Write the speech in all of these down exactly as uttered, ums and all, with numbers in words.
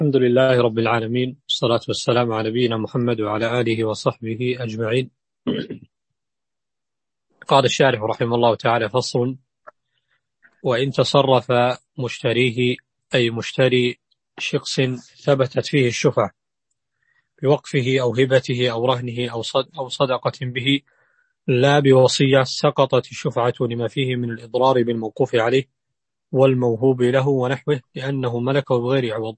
الحمد لله رب العالمين، والصلاة والسلام على نبينا محمد وعلى آله وصحبه أجمعين. قال الشارح رحمه الله تعالى: فصل: وإن تصرف مشتريه أي مشتري شخص ثبتت فيه الشفعة بوقفه أو هبته أو رهنه أو صدقة به لا بوصية، سقطت الشفعة لما فيه من الإضرار بالموقوف عليه والموهوب له ونحوه، لأنه ملكه بغير عوض.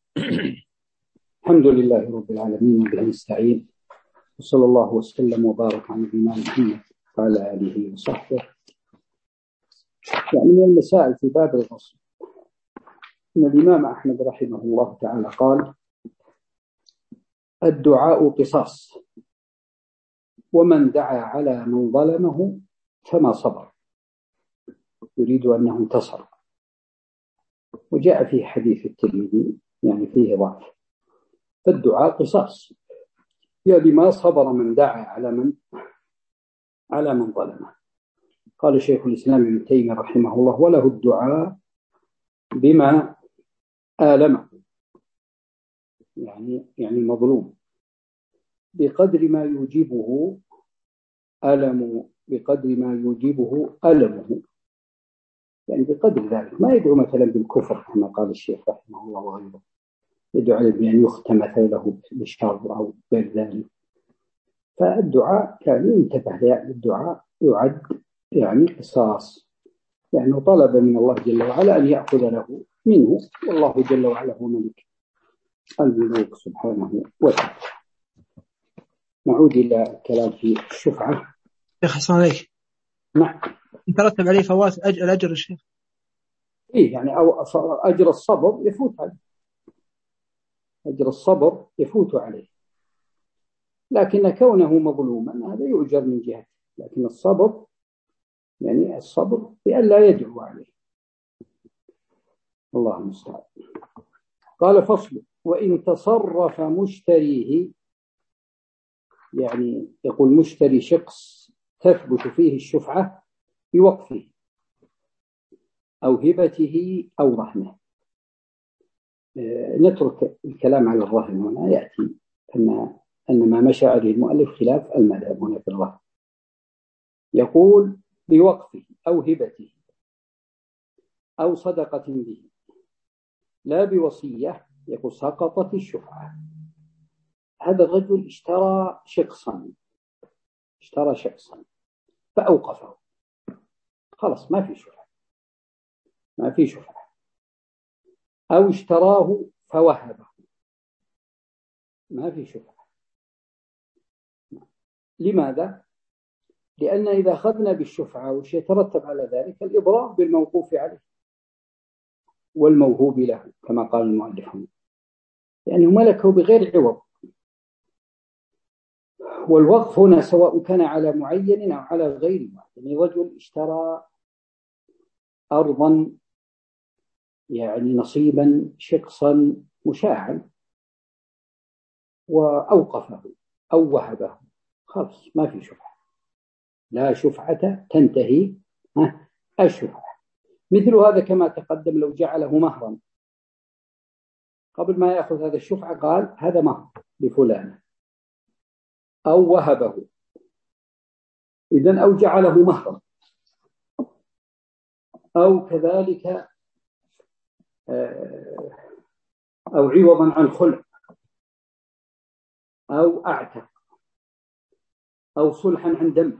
الحمد لله رب العالمين وبه نستعين، وصلى الله وسلم وبارك على نبينا محمد وعلى آله وصحبه. يعني من المسائل في باب الغصب أن الإمام أحمد رحمه الله تعالى قال: الدعاء قصاص، ومن دعا على من ظلمه فما صبر، يريد أنه انتصر. وجاء في حديث الترمذي يعني فيه ضعف، فالدعاء قصاص، يعني ما صبر من دعا على من على من ظلمه. قال شيخ الإسلام ابن تيمية رحمه الله: وله الدعاء بما آلمه، يعني يعني مظلوم، بقدر ما يوجبه ألم بقدر ما يوجبه ألمه، يعني بقدر ذلك. ما يدعو مثلا بالكفر كما قال الشيخ رحمه الله وغيره، يدعو بأن يختم مثلا له بشر أو غير ذلك. فالدعاء كان ينتبه، يعني الدعاء يعد يعني قصاص، يعني طلب من الله جل وعلا أن يأخذ له منه، والله جل وعلا هو ملك الملوك سبحانه وتعالى. نعود إلى الكلام في الشفعة. شيخ حسن عليك. نعم. يترتب عليه فوات أجر الأجر الشيخ. إيه يعني أو أجر الصبر يفوت عليه، أجر الصبر يفوت عليه، لكن كونه مظلوما هذا يؤجر من جهته، لكن الصبر يعني الصبر بأن لا يدعو عليه. الله المستعان. قال: فصل: وإن تصرف مشتريه، يعني يقول مشتري شخص تثبت فيه الشفعة بوقفه أو هبته أو رهنه. نترك الكلام على الرهن هنا، يأتي أن أن ما مشى عليه المؤلف خلاف المذهب هنا في الرهن. يقول بوقفه أو هبته أو صدقة به لا بوصية، يقول سقطت الشفعة. هذا الرجل اشترى شخصا اشترى شخصا فأوقفه، خلاص ما في شفعة ما في شفعة أو اشتراه فوهبه، ما في شفعة. لماذا؟ لأن إذا أخذنا بالشفعة وش يترتب على ذلك الإضرار بالموقوف عليه والموهوب له كما قال المؤلف، لأنه ملكه بغير عوض. والوقف هنا سواء كان على معين أو على غير معين. يعني رجل اشترى أرضا يعني نصيبا شخصا مشاعا وأوقفه أو وهبه، خلاص ما في شفعة، لا شفعة، تنتهي الشفعة. مثل هذا كما تقدم لو جعله مهرا، قبل ما يأخذ هذا الشفعة قال هذا مهر لفلان، أو وهبه، إذن أو جعله مهرا، أو كذلك أو عوضا عن خلع، أو أعتق، أو صلحا عن دم.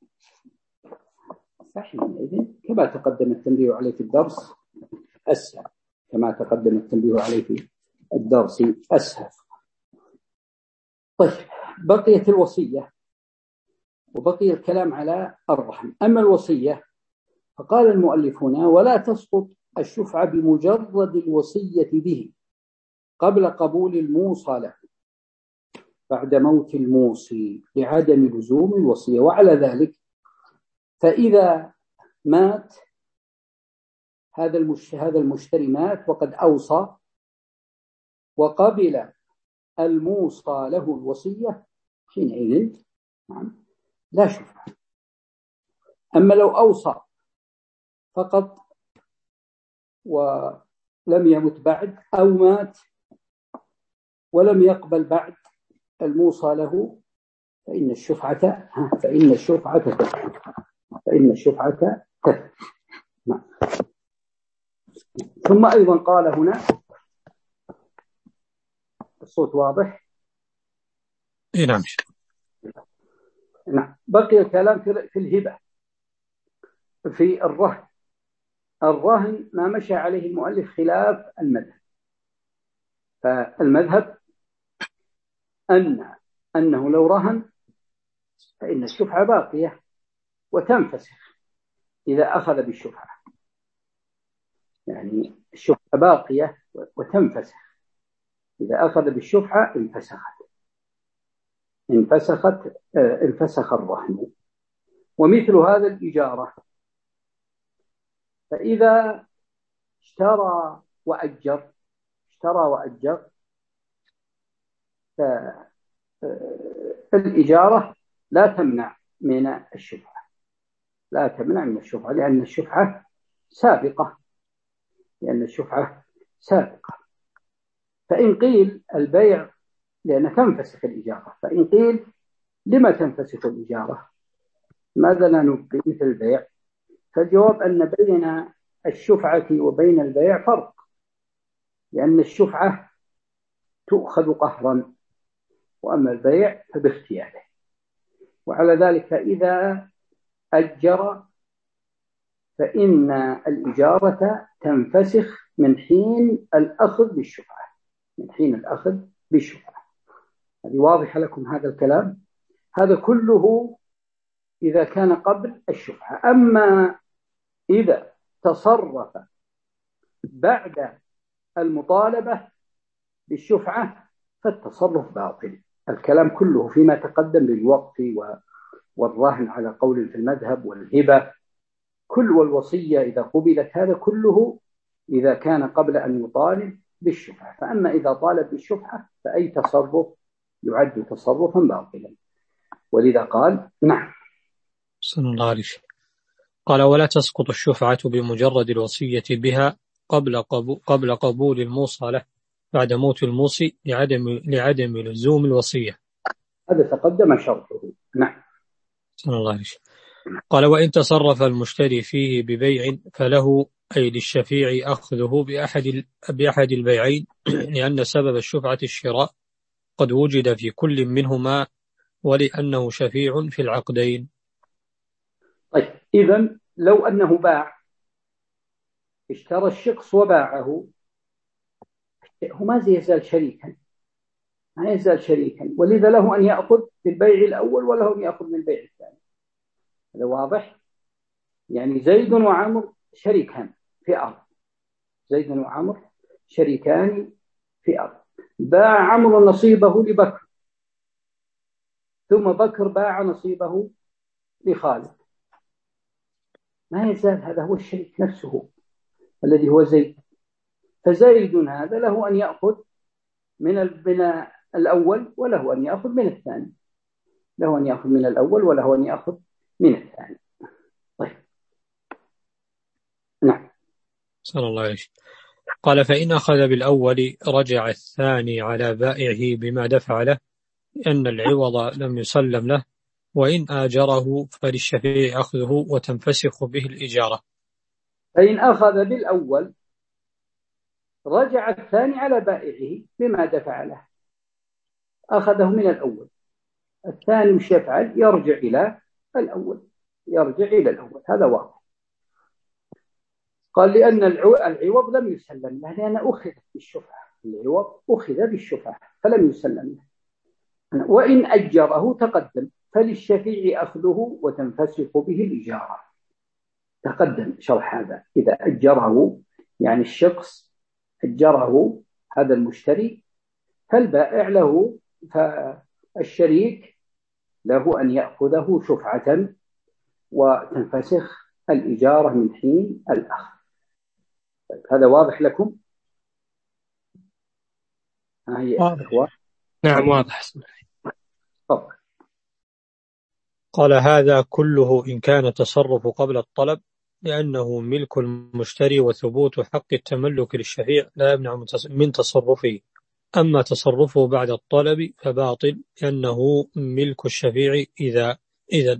فحينئذ كما تقدم التنبيه عليه في الدرس أسهل كما تقدم التنبيه عليه في الدرس أسهل. طيب، بقيت الوصية وبقي الكلام على الرحم. أما الوصية فقال المؤلف هنا: ولا تسقط الشفعة بمجرد الوصية به قبل قبول الموصى له بعد موت الموصي لعدم لزوم الوصية. وعلى ذلك فإذا مات هذا هذا المشتري مات وقد أوصى وقبل الموصى له الوصية، حينئذ نعم لا شفعة. أما لو أوصى فقط ولم يمت بعد أو مات ولم يقبل بعد الموصى له فإن الشفعة فإن الشفعة تثبت فإن الشفعة تثبت. ثم أيضا قال هنا، الصوت واضح؟ نعم. نعم. بقي الكلام في الهبة. في الرهن، الرهن ما مشى عليه المؤلف خلاف المذهب. فالمذهب أن أنه لو رهن فإن الشفعة باقية وتنفسخ إذا أخذ بالشفعة، يعني الشفعة باقية وتنفسخ إذا أخذ بالشفعة انفسخت انفسخت انفسخ الرهن. ومثل هذا الإجارة، فإذا اشترى وأجر اشترى وأجر فالإجارة لا تمنع من الشفعة لا تمنع من الشفعة لأن الشفعة سابقة لأن الشفعة سابقة. فإن قيل البيع لأن تنفسخ الإجارة، فإن قيل لما تنفسخ الإجارة؟ ماذا لا نبقي مثل البيع؟ فالجواب أن بين الشفعة وبين البيع فرق، لأن الشفعة تؤخذ قهرا وأما البيع فباختياره. وعلى ذلك إذا أجر فإن الإجارة تنفسخ من حين الأخذ بالشفعة من حين الأخذ بالشفعة. هذه واضح لكم هذا الكلام؟ هذا كله إذا كان قبل الشفعة. أما إذا تصرف بعد المطالبة بالشفعة فالتصرف باطل. الكلام كله فيما تقدم بالوقف والرهن على قول في المذهب والهبة كل والوصية إذا قبلت، هذا كله إذا كان قبل أن يطالب بالشفعة. فأما إذا طالب بالشفعة فأي تصرف يعد تصرفا باطلا. ولذا قال نعم. صلى الله عليه وسلم قال: ولا تسقط الشفعة بمجرد الوصية بها قبل قبول, قبل قبول الموصى له بعد موت الموصي لعدم لعدم لزوم الوصية. هذا تقدم شرطه. نعم. صلى الله عليه وسلم قال: وإن تصرف المشتري فيه ببيع فله أي للشفيع أخذه بأحد بأحد البيعين لأن سبب الشفعة الشراء قد وجد في كل منهما ولأنه شفيع في العقدين. طيب، إذن لو أنه باع اشترى الشخص وباعه، هو ما يزال شريكا ما يزال شريكا ولذا له أن يأخذ في البيع الأول وله أن يأخذ من البيع الثاني. هذا واضح؟ يعني زيد وعمر شريكان في أرض زيد وعمر شريكان في أرض باع عمرو نصيبه لبكر ثم بكر باع نصيبه لخالد، ما يزال هذا هو الشريك نفسه الذي هو زيد. فزيد هذا له أن يأخذ من الأول وله أن يأخذ من الثاني له أن يأخذ من الأول وله أن يأخذ من الثاني. طيب. نعم. صلى الله عليه وسلم قال: فإن أخذ بالأول رجع الثاني على بائعه بما دفع له لأن العوض لم يسلم له، وإن آجره فللشفيع أخذه وتنفسخ به الإجارة. فإن أخذ بالأول رجع الثاني على بائعه بما دفع له، أخذه من الأول، الثاني مش يفعل يرجع إلى الأول يرجع إلى الأول هذا واضح. قال: لأن العوض لم يسلم له لأن أخذ بالشفعة العوض أخذ بالشفعة فلم يسلم له. وإن أجره تقدم فللشفيع أخذه وتنفسخ به الإجارة. تقدم شرح هذا. إذا أجره يعني الشخص أجره هذا المشتري فالبائع له فالشريك له أن يأخذه شفعة وتنفسخ الإجارة من حين الأخذ. هذا واضح لكم؟ ها هي واضح. نعم واضح. طبعا. قال: هذا كله إن كان تصرف قبل الطلب لأنه ملك المشتري وثبوت حق التملك للشفيع لا يمنع من تصرفه. أما تصرفه بعد الطلب فباطل لأنه ملك الشفيع إذا إذا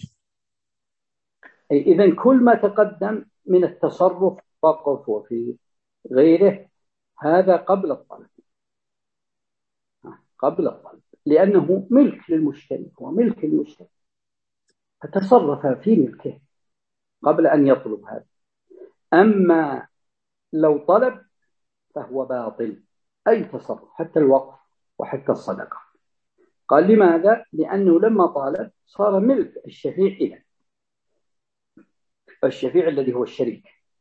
إذن كل ما تقدم من التصرف وقف وفي غيره هذا قبل الطلب، قبل الطلب لأنه ملك للمشتري، هو ملك للمشتري فتصرف في ملكه قبل أن يطلب هذا. أما لو طلب فهو باطل أي تصرف حتى الوقف وحتى الصدقة. قال لماذا؟ لأنه لما طالب صار ملك الشفيع إذن، الشفيع الذي هو الشريك،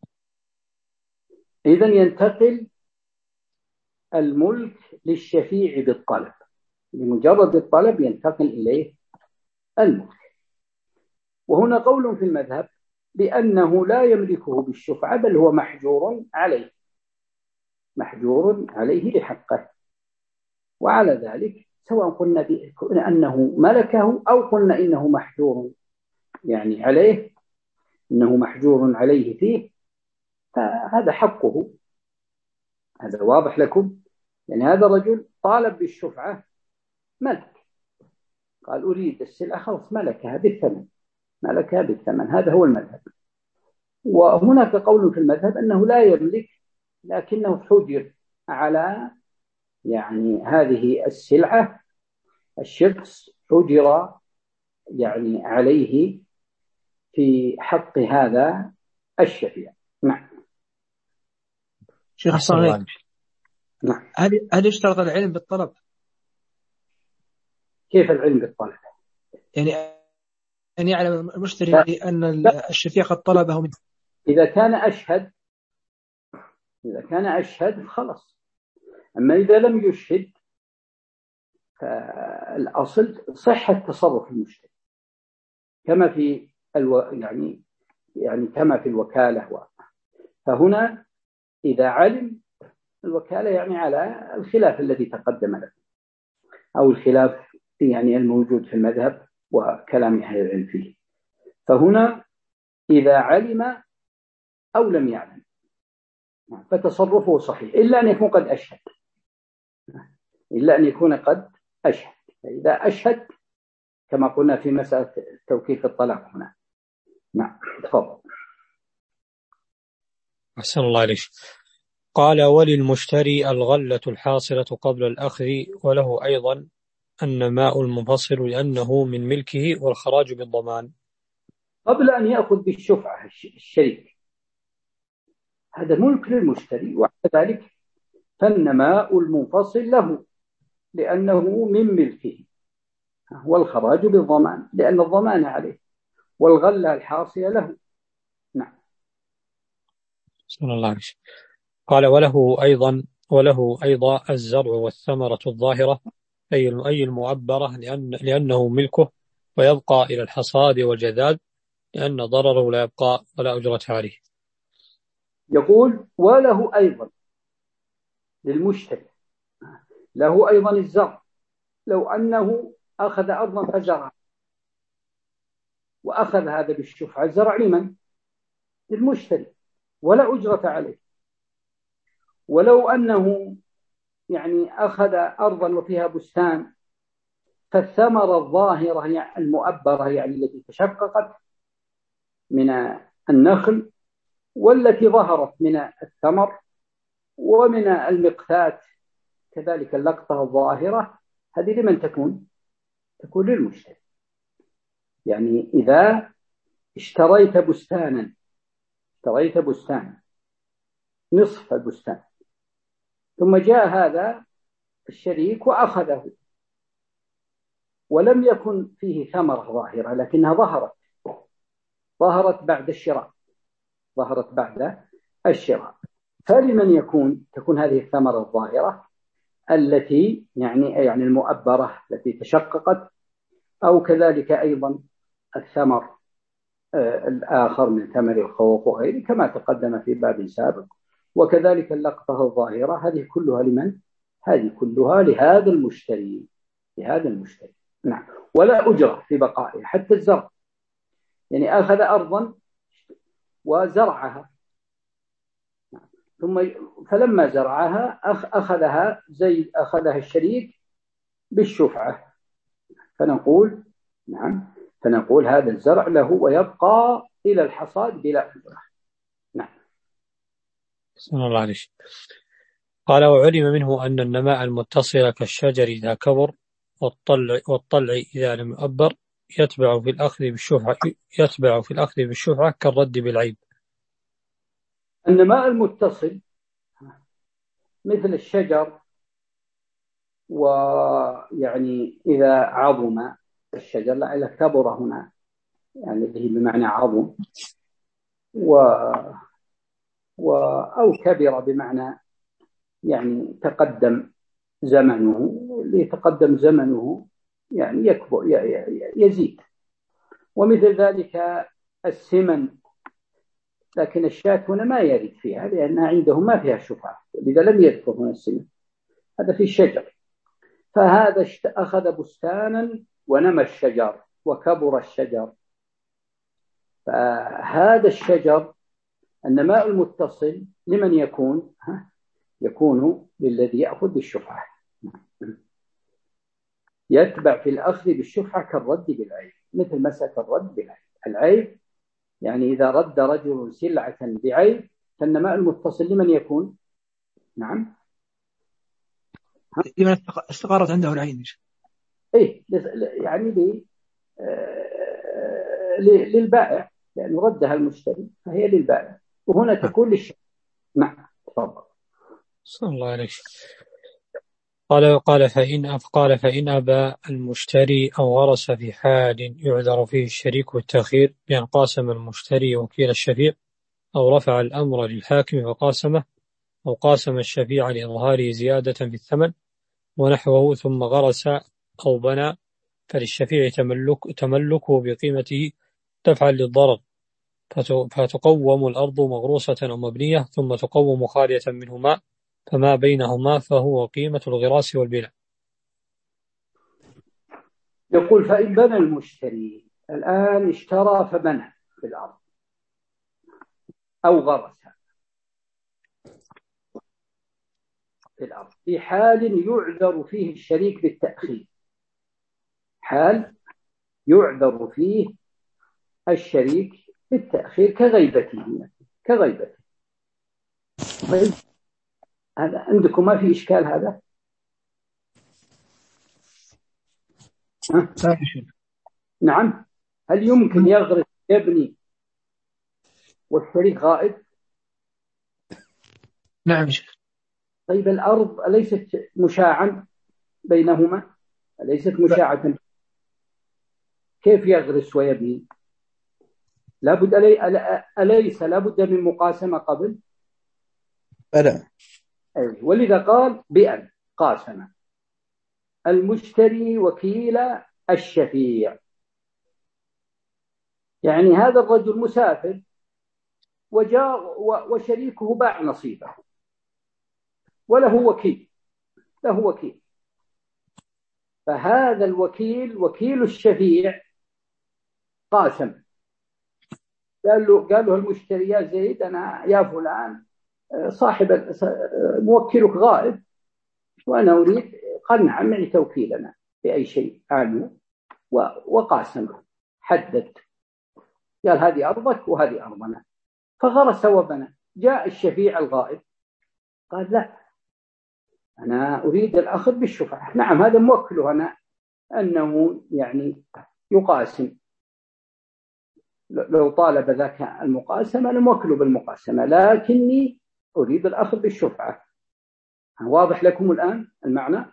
إذن ينتقل الملك للشفيع بالطلب، بمجرد الطلب ينتقل إليه الملك. وهنا قول في المذهب بأنه لا يملكه بالشفعة بل هو محجور عليه، محجور عليه لحقه. وعلى ذلك سواء قلنا أنه ملكه أو قلنا إنه محجور يعني عليه، إنه محجور عليه فيه، فهذا حقه. هذا واضح لكم؟ يعني هذا الرجل طالب بالشفعة ملك، قال أريد السلعة، خلاص ملكها بالثمن، ملكها بالثمن، هذا هو المذهب. وهناك قول في المذهب أنه لا يملك لكنه حجر على يعني هذه السلعة، الشخص حجر يعني عليه في حق هذا الشفيع. نعم. شيخ أحسن عليك. نعم. هل هل يشترط العلم بالطلب؟ كيف العلم بالطلب؟ يعني أن يعلم المشتري أن الشفيع قد طلبه منه. إذا كان أشهد، إذا كان أشهد خلاص. أما إذا لم يشهد فالأصل صحة تصرف المشتري كما في الو... يعني يعني كما في الوكالة و... فهنا إذا علم الوكالة يعني على الخلاف الذي تقدم له أو الخلاف يعني الموجود في المذهب وكلام أهل العلم فيه. فهنا إذا علم أو لم يعلم فتصرفه صحيح إلا أن يكون قد أشهد، إلا أن يكون قد أشهد. إذا أشهد كما قلنا في مسألة توكيل الطلاق هنا. نعم تفضل. أحسن الله عليك. قال وللمشتري الغلة الحاصلة قبل الأخذ، وله أيضا النماء المنفصل لأنه من ملكه والخراج بالضمان. قبل أن يأخذ بالشفعة الشريك هذا ملك للمشتري، وعلى ذلك فالنماء المنفصل له لأنه من ملكه، والخراج بالضمان لأن الضمان عليه، والغلة الحاصلة له. نعم. بسم الله عليك. قال وله أيضا وله أيضا الزرع والثمرة الظاهرة أي أي المعبرة لأن لأنه ملكه ويبقى إلى الحصاد والجذاذ لأن ضرره لا يبقى ولا أجرة عليه. يقول وله أيضا للمشتري له أيضا الزرع، لو أنه أخذ أرضا فزرع وأخذ هذا بالشفعة، الزرع لمن؟ للمشتري ولا أجرة عليه. ولو أنه يعني أخذ أرضا وفيها بستان فالثمرة الظاهرة يعني المؤبرة يعني التي تشققت من النخل والتي ظهرت من الثمر ومن المقتات كذلك اللقطة الظاهرة، هذه لمن تكون؟ تكون للمشتري. يعني إذا اشتريت بستانا اشتريت بستانا نصف البستان ثم جاء هذا الشريك وأخذه ولم يكن فيه ثمرة ظاهرة لكنها ظهرت ظهرت بعد الشراء ظهرت بعد الشراء فلمن يكون تكون هذه الثمرة الظاهرة التي يعني يعني المؤبرة التي تشققت، أو كذلك أيضا الثمر الآخر من ثمر الخوخ وغيره كما تقدم في باب سابق، وكذلك اللقطة الظاهرة، هذه كلها لمن؟ هذه كلها لهذا المشتري لهذا المشتري. نعم. ولا أجرة في بقائها حتى الزرع، يعني أخذ أرضا وزرعها ثم فلما زرعها أخذها زي أخذها الشريك بالشفعة، فنقول نعم، فنقول هذا الزرع له ويبقى إلى الحصاد بلا أجرة. نعم. بسم الله عليك. قال: وعلم منه أن النماء المتصل كالشجر إذا كبر والطلع, والطلع إذا لم يؤبر يتبع في الأخذ بالشفعة يتبع في الأخذ بالشفعة كالرد بالعيب. النماء المتصل مثل الشجر، ويعني إذا عظم الشجر، لعل كبر هنا يعني اللي هي بمعنى عظم، و... و... أو كبر بمعنى يعني تقدم زمنه، اللي يتقدم زمنه يعني يكبر يزيد. ومثل ذلك السمن، لكن الشاة هنا ما يرد فيها لأنها عندهم ما فيها شفعة، لذا لم يذكر هنا السمن، هذا في الشجر. فهذا أخذ بستانا ونمى الشجر وكبر الشجر، فهذا الشجر النماء المتصل لمن يكون؟ يكون للذي يأخذ بالشفعة، يتبع في الأخذ بالشفعة كالرد بالعيب، مثل مسألة الرد بالعيب. العيب يعني إذا رد رجل سلعة بعيب، فالنماء المتصل لمن يكون؟ نعم، لمن استقرت عنده العين. إيه يعني لي للبائع، لأنه ردها المشتري فهي للبائع، وهنا تكون للشراء. نعم، تفضل. صلى الله عليه. قال قال فإن قال فإن أبى المشتري أو غرس في حال يعذر فيه الشريك بالتأخير بأن قاسم المشتري وكيل الشفيع، أو رفع الأمر للحاكم فقاسمه، أو قاسم الشفيع لإظهاره زيادة في الثمن ونحوه، ثم غرس أو بنى، فللشفيع تملك تملكه بقيمته دفعا للضرر، فتقوم الأرض مغروسة أو مبنية، ثم تقوم خالية منهما، فما بينهما فهو قيمة الغراس والبناء. يقول: فإن بنى المشتري، الآن اشترى فبنى في الأرض أو غرس في الأرض في حال يعذر فيه الشريك بالتأخير، حال يعذر فيه الشريك بالتأخير كغيبته كغيبته هذا عندكم ما في إشكال هذا؟ نعم. هل يمكن يغرس يبني والشريك غائب؟ نعم. طيب الأرض أليست مشاعا بينهما؟ أليست مشاعة؟ كيف يغرس ويبني؟ لابد ألي... أليس لابد من مقاسمة قبل؟ بلى. ولذا قال بأن قاسم المشتري وكيل الشفيع، يعني هذا الرجل مسافر وجاء وشريكه باع نصيبه وله وكيل له وكيل فهذا الوكيل وكيل الشفيع قاسم، قال له قال له المشتري: يا زيد، أنا يا فلان صاحب موكلك غائب وأنا أريد قنع معي توكيلنا بأي شيء عنه، وقاسمه، حدد، قال هذه أرضك وهذه أرضنا، فغرس وبنى. جاء الشفيع الغائب قال: لا، أنا أريد الأخذ بالشفعة. نعم، هذا موكله أنا أنه يعني يقاسم، لو طالب ذاك المقاسمة أنا موكله بالمقاسمة، لكني أريد الأخذ بالشفعة. واضح لكم الآن المعنى؟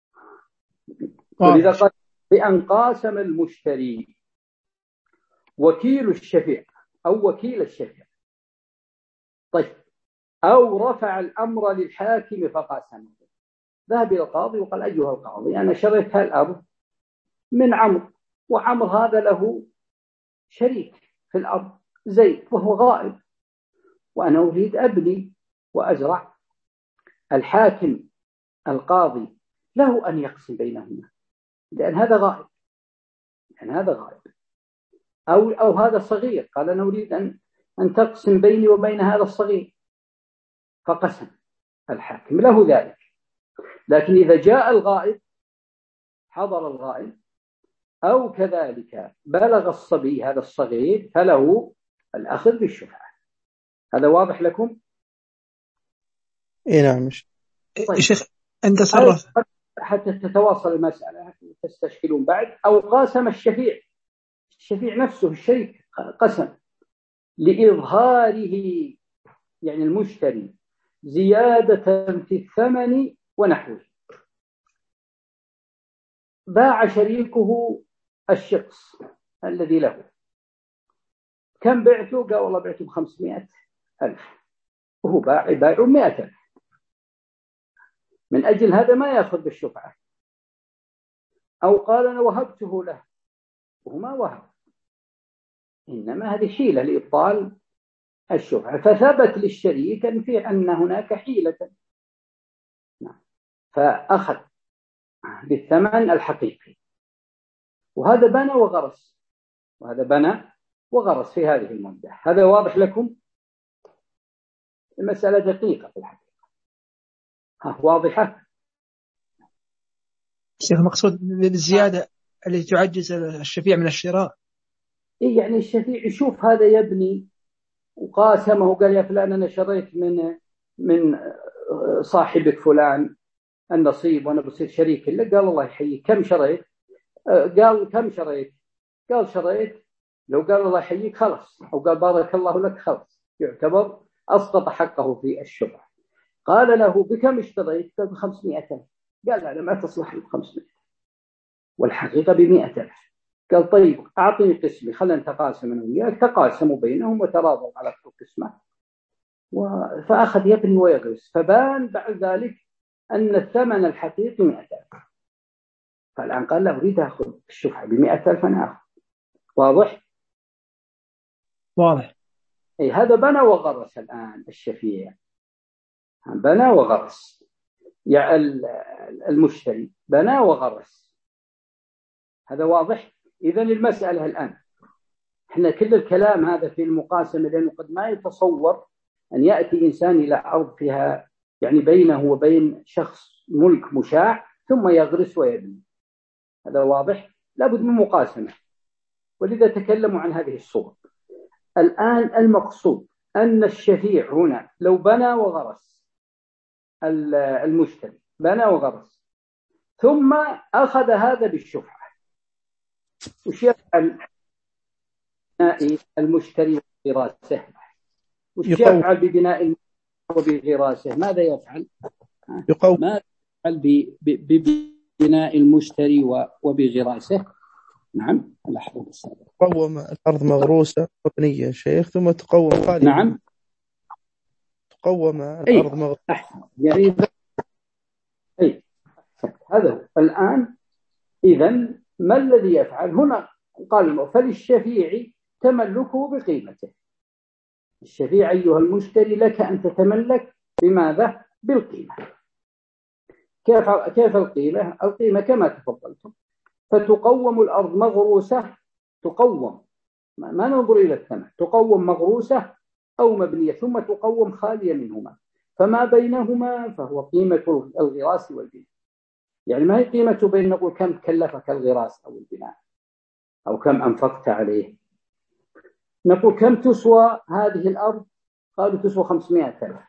ولذا قال: بأن قاسم المشتري وكيل الشفيع أو وكيل الشفيع. طيب، أو رفع الأمر للحاكم فقاسمه، ذهب إلى القاضي وقال: أيها القاضي، أنا شريت هالأرض من عمرو، وعمرو هذا له شريك في الأرض زيد وهو غائب، وأنا أريد أبني وأزرع. الحاكم القاضي له أن يقسم بينهما، لأن هذا غائب، لأن هذا غائب أو أو هذا صغير، قال: أنا أريد أن أن تقسم بيني وبين هذا الصغير، فقسم الحاكم له ذلك. لكن إذا جاء الغائب، حضر الغائب، أو كذلك بلغ الصبي هذا الصغير، فله الأخذ بالشفعة. هذا واضح لكم؟ إيه نعم. طيب. شيخ أنت صرف حتى تتواصل المسألة تستشكلون بعد. أو قاسم الشفيع، الشفيع نفسه الشريك قسم لإظهاره، يعني المشتري، زيادة في الثمن ونحوه. باع شريكه الشخص الذي له، كم بعته؟ قال والله بعته بخمسمائة ألف، وهو باع باع مائة ألف. من أجل هذا ما يأخذ بالشفعة. أو قال أنا وهبته له، وهو ما وهب، إنما هذه حيلة لإبطال الشفعة. فثبت للشريك أن في أن هناك حيلة، فأخذ بالثمن الحقيقي. وهذا بنى وغرس، وهذا بنى وغرس في هذه المدة. هذا واضح لكم؟ المسألة دقيقة في الحقيقة. ها واضحة؟ شيخ المقصود بالزيادة التي تعجز الشفيع من الشراء. إيه يعني الشفيع يشوف هذا يبني وقاسمه وقال يا فلان أنا شريت من من صاحبك فلان النصيب وأنا بصير شريك له. قال الله يحييك كم شريت؟ قال كم شريت؟ قال شريت. لو قال الله يحييك خلص، أو قال بارك الله لك خلص، يعتبر أسقط حقه في الشفعة. قال له بكم اشتريت؟ قال بخمسمائة ألف. قال لا ما تصلح لي بخمسمائة، والحقيقة بمائة ألف. قال طيب أعطني قسمي، خلنا نتقاسم أنا وياك. تقاسموا بينهم وتراضوا على القسمة، فأخذ يبني ويغرس. فبان بعد ذلك أن الثمن الحقيقي مائة ألف. فالآن قال له أريد أخذ الشفعة بمائة ألف، أنا أخذ. واضح؟ واضح. أي هذا بنى وغرس. الآن الشفيع بنى وغرس، يعني المشتري بنى وغرس. هذا واضح؟ إذن المسألة الآن احنا كل الكلام هذا في المقاسمة، لأنه قد ما يتصور أن يأتي إنسان إلى أرض فيها يعني بينه وبين شخص ملك مشاع ثم يغرس ويبني. هذا واضح؟ لابد من مقاسمة، ولذا تكلموا عن هذه الصورة. الآن المقصود أن الشفيع هنا لو بنى وغرس، المشتري بنى وغرس ثم أخذ هذا بالشفعة، وش يفعل ببناء المشتري وغراسه؟ وش يفعل ببناء وبغراسه؟ ماذا يفعل؟ يقوم ماذا يفعل ببناء المشتري وبغراسه؟ نعم لحظة السابق. تقوم الأرض مغروسة مبنية شيخ، ثم تقوم خالية. نعم تقوم الأرض مغروسة. أحسن. يعني أي هذا هو. الآن إذن ما الذي يفعل هنا؟ قال فللشفيع تملكه بقيمته. الشفيع أيها المشتري لك أن تتملك بماذا؟ بالقيمة. كيف كيف القيمة؟ القيمة كما تفضلتم، فتقوم الأرض مغروسة، تقوم ما ننظر إلى الثمن، تقوم مغروسة أو مبنية، ثم تقوم خالية منهما، فما بينهما فهو قيمة الغراس والبناء. يعني ما هي قيمته بين نقول كم كلفك الغراس أو البناء أو كم أنفقت عليه. نقول كم تسوى هذه الأرض؟ قالوا تسوى خمسمائة ألف.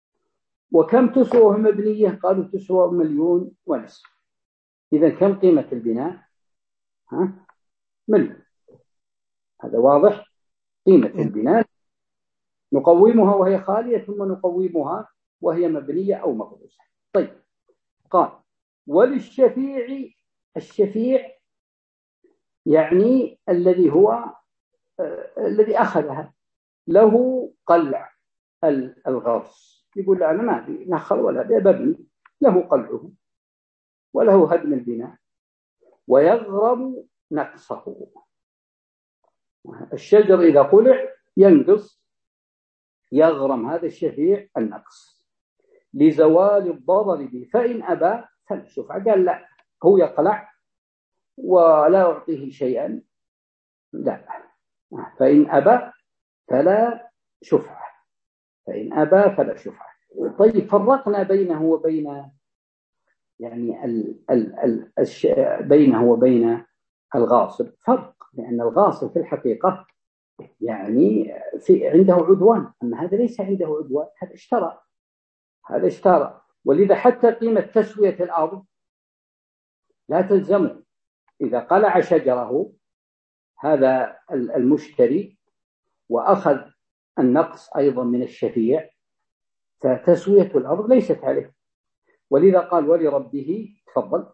وكم تسوى مبنية؟ قالوا تسوى مليون ونصف. إذا كم قيمة البناء؟ ها؟ مليون. هذا واضح؟ قيمة البناء نقومها وهي خالية، ثم نقومها وهي مبنية أو مغروسة. طيب قال وللشفيع، الشفيع يعني الذي هو آه الذي أخذها، له قلع الغرس. يقول لا أنا ما أبي نخل ولا ببني، له قلعه وله هدم البناء ويغرم نقصه. الشجر إذا قلع ينقص، يغرم هذا الشفيع النقص لزوال الضرر به. فإن أبى فالشفعة. قال لا هو يقلع ولا أعطيه شيئا، لا. فإن أبى فلا شفعة، فإن أبى فلا شفعة. طيب فرقنا بينه وبين يعني ال ال ال الش... بينه وبين الغاصب فرق، لأن الغاصب في الحقيقة يعني في عنده عدوان، أما هذا ليس عنده عدوان، هذا اشترى هذا اشترى ولذا حتى قيمة تسوية الأرض لا تلزمه. إذا قلع شجره هذا المشتري وأخذ النقص أيضا من الشفيع فتسوية الأرض ليست عليه، ولذا قال ولربه. تفضل.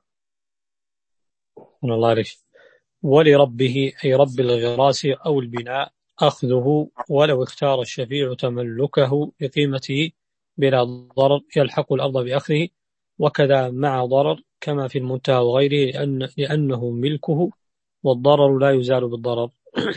الله عليك. ولربه أي رب الغراس أو البناء أخذه ولو اختار الشفيع تملكه بقيمته بلا ضرر يلحق الأرض بأخذه، وكذا مع ضرر كما في المنتهى وغيره، لأن لأنه ملكه والضرر لا يزال بالضرر.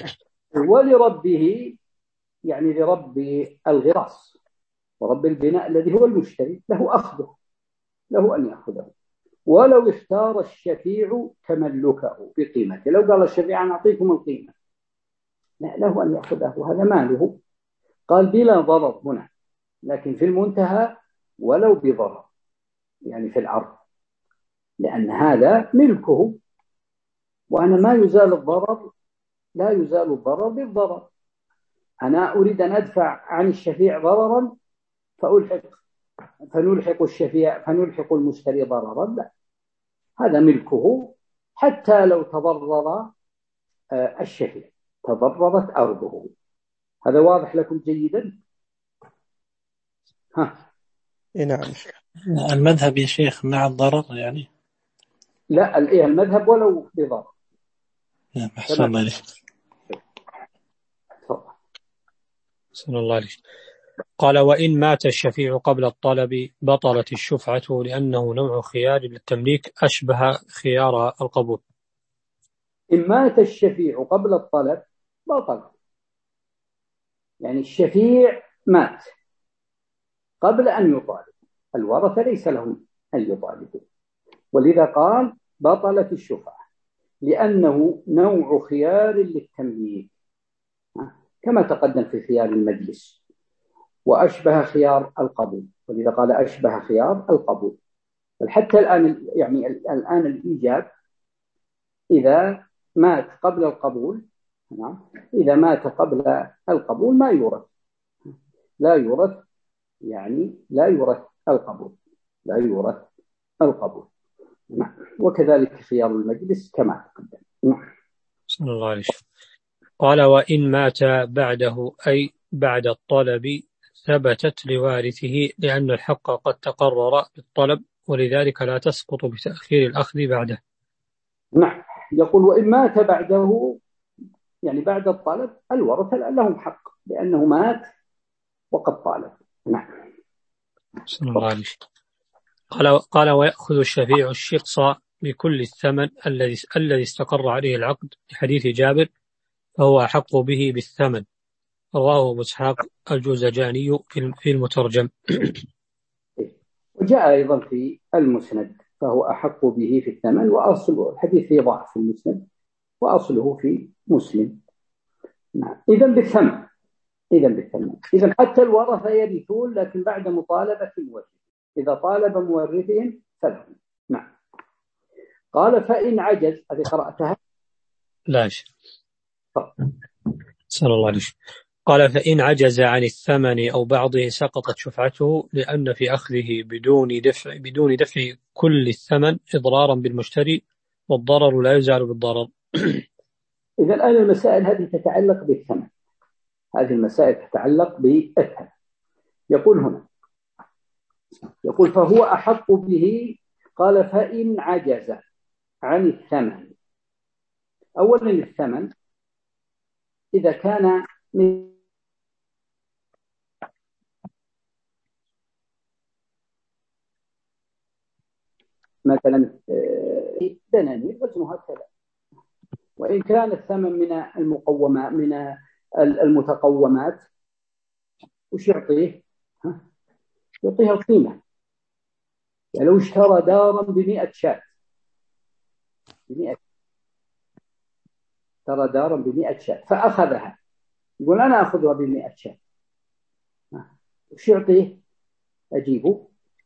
ولربه يعني لرب الغراس ورب البناء الذي هو المشتري له أخذه، له أن يأخذه ولو اختار الشفيع تملكه بقيمته. لو قال الشفيع أنا أعطيكم القيمة، لا، له أن يأخذه، هذا ماله. قال بلا ضرر هنا، لكن في المنتهى ولو بضرر يعني في العرض، لأن هذا ملكه وأنا ما يزال الضرر، لا يزال الضرر بالضرر. أنا أريد أن أدفع عن الشفيع ضررا فألحق فنلحق الشفيع فنلحق المشتري ضررا، لا، هذا ملكه حتى لو تضرر الشفيع، تضررت أرضه. هذا واضح لكم جيدا؟ ها. نعم. المذهب يا شيخ مع الضرر يعني؟ لا، الإيه المذهب ولو بضرر. نعم أحسن الله عليك. أحسن الله عليك. قال وإن مات الشفيع قبل الطلب بطلت الشفعة، لأنه نوع خيار للتمليك أشبه خيار القبول. إن مات الشفيع قبل الطلب بطل، يعني الشفيع مات قبل أن يطالب، الورثة ليس لهم أن يطالبوا، ولذا قال بطلت الشفعة لأنه نوع خيار للتمليك كما تقدم في خيار المجلس، وأشبه خيار القبول، ولذا قال أشبه خيار القبول. بل حتى الآن يعني الآن الإيجاب إذا مات قبل القبول، إذا مات قبل القبول ما يورث، لا يورث يعني لا يورث القبول، لا يورث القبول. وكذلك خيار المجلس كما تقدم. بسم الله عليه. قال وإن مات بعده أي بعد الطلب ثبتت لوارثه، لأن الحق قد تقرر بالطلب، ولذلك لا تسقط بتأخير الأخذ بعده. نعم. يقول وإن مات بعده يعني بعد الطلب الورثة لهم حق لأنه مات وقد طالب. نعم. بسم الله عليه. قال قال ويأخذ الشفيع الشقص بكل الثمن الذي الذي استقر عليه العقد، لحديث جابر فهو أحق به بالثمن، رواه أبو إسحاق الجوزجاني في المترجم. وجاء أيضا في المسند فهو أحق به في الثمن، وأصل الحديث فيه ضعف في المسند وأصله في مسلم. نعم. إذن بالثمن إذن بالثمن إذن حتى الورثة يرثون لكن بعد مطالبة المورث، إذا طالب مورثهم فلهم. نعم. قال فإن عجز، هذه قرأتها؟ لا شيء. صلى الله عليه وسلم. قال فإن عجز عن الثمن أو بعضه سقطت شفعته، لأن في أخذه بدون دفع بدون دفع كل الثمن إضرارا بالمشتري، والضرر لا يزال بالضرر. إذا الآن المسائل هذه تتعلق بالثمن، هذه المسائل تتعلق بالثمن. يقول هنا يقول فهو أحق به. قال فإن عجز عن الثمن. أولا الثمن إذا كان من مثلا دنانير وزنها كذا، وإن كان الثمن من المقومات من المتقومات وش يعطيه؟ يعطيها القيمة. يعني لو اشترى دارا بمئة شاة بمئة اشترى دارا بمئة شاة فأخذها، يقول أنا أخذها بمئة شاة، وش يعطيه؟ أجيبه.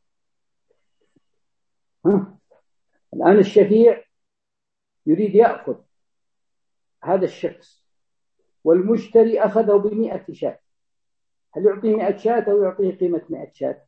ها. الآن الشفيع يريد يأخذ هذا الشخص، والمشتري أخذه بمئة شاة، هل يعطيه مئة شاة أو يعطيه قيمة مئة شاة؟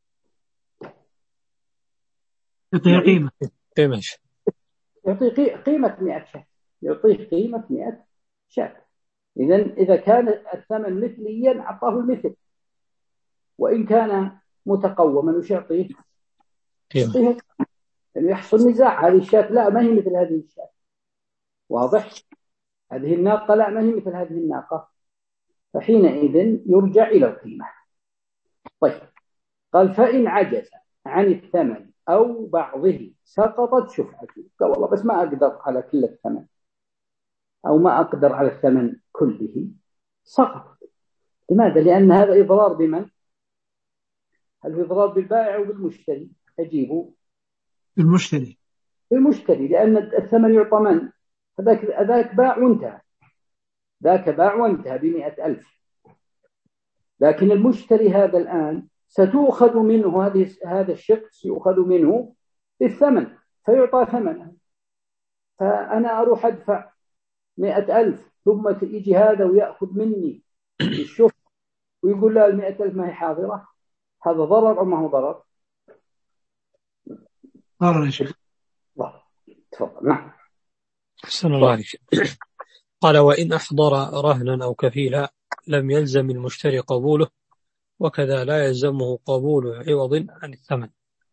يعطيه قيمة قيمة يعطيه قيمة مئة شاة، يعطيه قيمة مئة شاة. إذن إذا كان الثمن مثليا أعطاه المثل، وإن كان متقوما وش يعطيه؟ يعطيه يعني يحصل نزاع، هذه الشاة لا ما هي مثل هذه الشاة، واضح؟ هذه الناقة لا ما هي مثل هذه الناقة، فحينئذ يرجع إلى القيمة. طيب، قال فإن عجز عن الثمن أو بعضه سقطت شفعته. قال والله بس ما أقدر على كل الثمن، أو ما أقدر على الثمن كله، سقط. لماذا؟ لأن هذا إضرار بمن؟ هل هو إضرار بالبائع أو بالمشتري؟ أجيبه بالمشتري. بالمشتري، لأن الثمن يعطى من؟ هذاك ذاك باع وانتهى، ذاك باع وانتهى بمئة ألف، لكن المشتري هذا الآن ستؤخذ منه هذه هذا الشخص يؤخذ منه الثمن فيعطى ثمنه، فأنا أروح أدفع مئة ألف ثم يجي هذا ويأخذ مني الشفع ويقول لا المئة ألف ما هي حاضرة، هذا ضرر أو ما هو ضرر؟ ضرر يا شيخ. ضرر. تفضل. نعم. أحسن الله عليك. قال وإن أحضر رهنا أو كفيلا لم يلزم المشتري قبوله، وكذا لا يلزمه قبول عوض عن الثمن.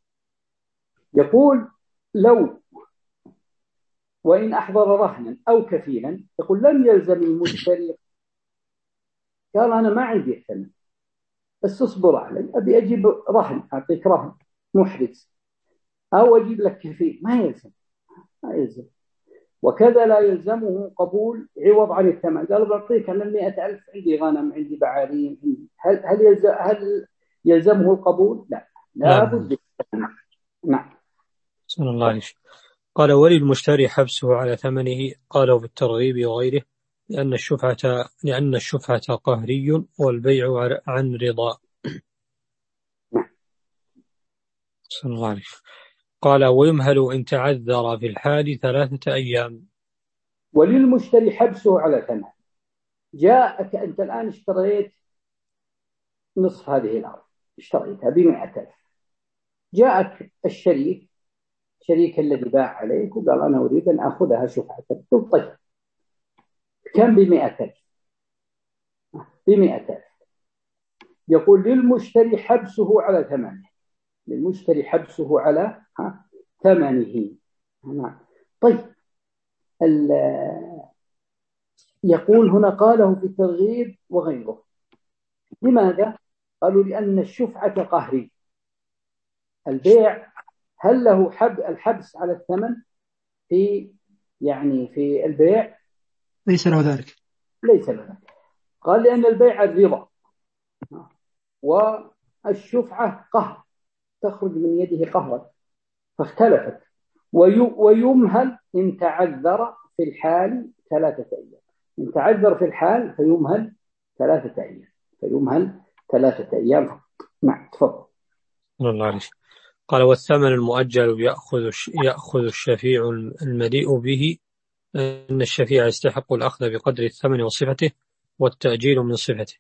يقول لو وإن أحضر رهنا أو كفيلا، يقول لم يلزم المشتري، قال أنا ما عندي الثمن بس اصبر علي، أبي أجيب رهن، أعطيك رهن محرز، أو أجيب لك كفيل، ما يلزم ما يلزم. وكذا لا يلزمه قبول عوض عن الثمن، قال بعطيك أنا المئة ألف عندي غنم عندي بعارين عندي. هل هل يلزم هل يلزمه القبول؟ لا، لا بد. نعم. صلى الله عليه وسلم. قال وللمشتري حبسه على ثمنه، قالوا بالترغيب وغيره، لأن الشفعة لأن الشفعة قهري والبيع عن رضا. صلى الله عليه وسلم. قال ويمهل إن تعذر في الحال ثلاثة أيام. وللمشتري حبسه على ثمنه. جاءك أنت الآن اشتريت نصف هذه الأرض، اشتريتها بمئة ألف، جاءك الشريك شريك الذي باع عليك وقال أنا أريد أن أخذها شفعة. طيب كم؟ بمئة ألف. بمئة ألف. يقول للمشتري حبسه على ثمنه، للمشتري حبسه على ثمنه. طيب يقول هنا قاله في الترغيب وغيره. لماذا؟ قالوا لأن الشفعة قهري. البيع هل له حب الحبس على الثمن في يعني في البيع؟ ليس له ذلك. ليس له ذلك. قال لأن البيع الرضا والشفعة قهر، تخرج من يده قهرا، فاختلفت. ويمهل إن تعذر في الحال ثلاثة أيام. إن تعذر في الحال فيمهل ثلاثة أيام، فيمهل ثلاثة أيام. نعم تفضل. الله عليه. قال والثمن المؤجل يأخذ يأخذ الشفيع المليء به، أن الشفيع يستحق الأخذ بقدر الثمن وصفته، والتأجيل من صفته.